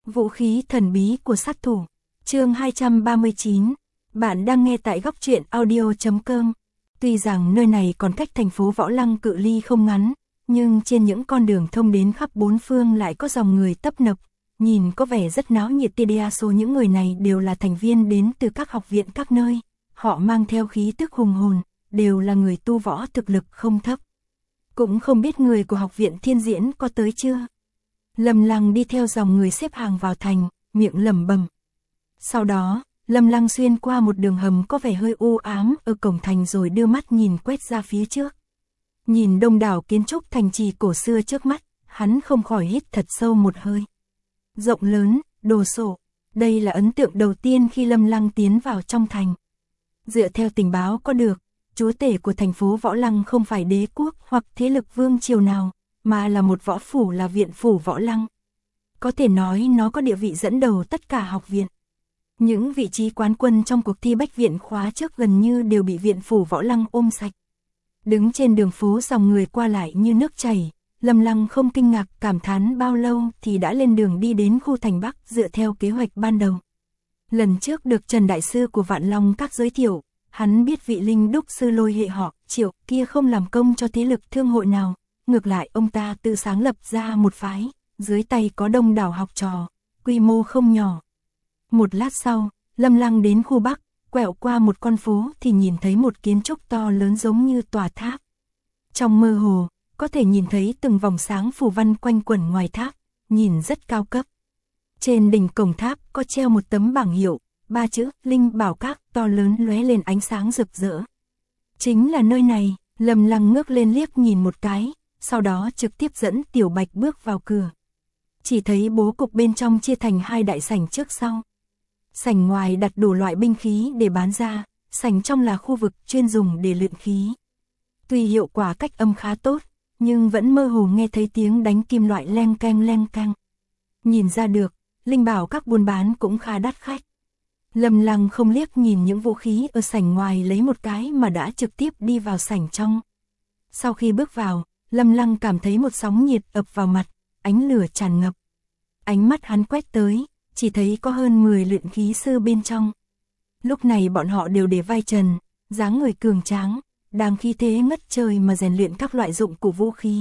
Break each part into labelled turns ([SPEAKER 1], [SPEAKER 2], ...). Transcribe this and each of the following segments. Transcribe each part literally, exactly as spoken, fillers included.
[SPEAKER 1] Vũ khí thần bí của sát thủ. Chương hai trăm ba mươi chín. Bạn đang nghe tại góc truyện audio chấm com. Tuy rằng nơi này còn cách thành phố Võ Lăng cự ly không ngắn, nhưng trên những con đường thông đến khắp bốn phương lại có dòng người tấp nập, nhìn có vẻ rất náo nhiệt. Đa số những người này đều là thành viên đến từ các học viện các nơi, họ mang theo khí tức hùng hồn, đều là người tu võ thực lực không thấp. Cũng không biết người của học viện Thiên Diễn có tới chưa. Lâm Lăng đi theo dòng người xếp hàng vào thành, miệng lẩm bẩm. Sau đó, Lâm Lăng xuyên qua một đường hầm có vẻ hơi u ám ở cổng thành rồi đưa mắt nhìn quét ra phía trước. Nhìn đông đảo kiến trúc thành trì cổ xưa trước mắt, hắn không khỏi hít thật sâu một hơi. Rộng lớn, đồ sộ, đây là ấn tượng đầu tiên khi Lâm Lăng tiến vào trong thành. Dựa theo tình báo có được, chúa tể của thành phố Võ Lăng không phải đế quốc hoặc thế lực vương triều nào, mà là một võ phủ, là viện phủ Võ Lăng. Có thể nói nó có địa vị dẫn đầu tất cả học viện. Những vị trí quán quân trong cuộc thi bách viện khóa trước gần như đều bị viện phủ Võ Lăng ôm sạch. Đứng trên đường phố dòng người qua lại như nước chảy, Lâm Lăng không kinh ngạc cảm thán bao lâu thì đã lên đường đi đến khu thành Bắc dựa theo kế hoạch ban đầu. Lần trước được Trần Đại Sư của Vạn Long Các giới thiệu, hắn biết vị linh đúc sư Lôi hệ họ Triệu kia không làm công cho thế lực thương hội nào, ngược lại ông ta tự sáng lập ra một phái, dưới tay có đông đảo học trò, quy mô không nhỏ. Một lát sau, Lâm Lăng đến khu Bắc, quẹo qua một con phố thì nhìn thấy một kiến trúc to lớn giống như tòa tháp. Trong mơ hồ, có thể nhìn thấy từng vòng sáng phù văn quanh quẩn ngoài tháp, nhìn rất cao cấp. Trên đỉnh cổng tháp có treo một tấm bảng hiệu, ba chữ Linh Bảo Các to lớn lóe lên ánh sáng rực rỡ. Chính là nơi này. Lâm Lăng ngước lên liếc nhìn một cái, sau đó trực tiếp dẫn Tiểu Bạch bước vào cửa. Chỉ thấy bố cục bên trong chia thành hai đại sảnh trước sau. Sảnh ngoài đặt đủ loại binh khí để bán ra, sảnh trong là khu vực chuyên dùng để luyện khí. Tuy hiệu quả cách âm khá tốt, nhưng vẫn mơ hồ nghe thấy tiếng đánh kim loại leng keng leng keng. Nhìn ra được, Linh Bảo Các buôn bán cũng khá đắt khách. Lâm Lăng không liếc nhìn những vũ khí ở sảnh ngoài lấy một cái mà đã trực tiếp đi vào sảnh trong. Sau khi bước vào, Lâm Lăng cảm thấy một sóng nhiệt ập vào mặt, ánh lửa tràn ngập. Ánh mắt hắn quét tới, chỉ thấy có hơn mười luyện khí sư bên trong. Lúc này bọn họ đều để vai trần, dáng người cường tráng, đang khí thế ngất trời mà rèn luyện các loại dụng cụ vũ khí.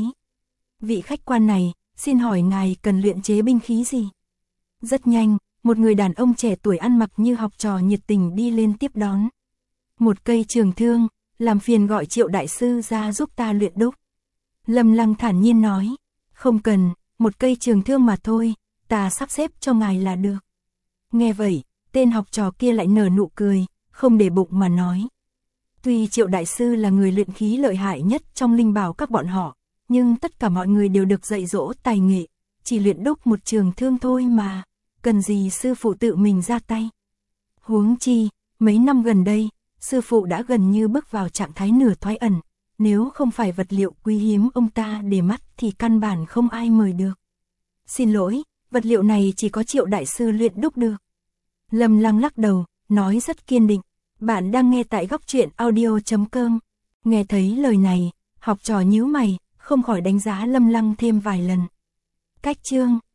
[SPEAKER 1] Vị khách quan này, xin hỏi ngài cần luyện chế binh khí gì? Rất nhanh, một người đàn ông trẻ tuổi ăn mặc như học trò nhiệt tình đi lên tiếp đón. Một cây trường thương, làm phiền gọi Triệu Đại Sư ra giúp ta luyện đúc. Lâm Lăng thản nhiên nói, không cần, một cây trường thương mà thôi, ta sắp xếp cho ngài là được. Nghe vậy, tên học trò kia lại nở nụ cười, không để bụng mà nói. Tuy Triệu Đại Sư là người luyện khí lợi hại nhất trong Linh Bảo Các bọn họ, nhưng tất cả mọi người đều được dạy dỗ tài nghệ, chỉ luyện đúc một trường thương thôi mà, cần gì sư phụ tự mình ra tay. Huống chi, mấy năm gần đây, sư phụ đã gần như bước vào trạng thái nửa thoái ẩn, nếu không phải vật liệu quý hiếm ông ta để mắt thì căn bản không ai mời được. Xin lỗi, vật liệu này chỉ có Triệu Đại Sư luyện đúc được. Lâm Lăng lắc đầu, nói rất kiên định. Bạn đang nghe tại góc truyện audio chấm com. Nghe thấy lời này, học trò nhíu mày, không khỏi đánh giá Lâm Lăng thêm vài lần. Cách chương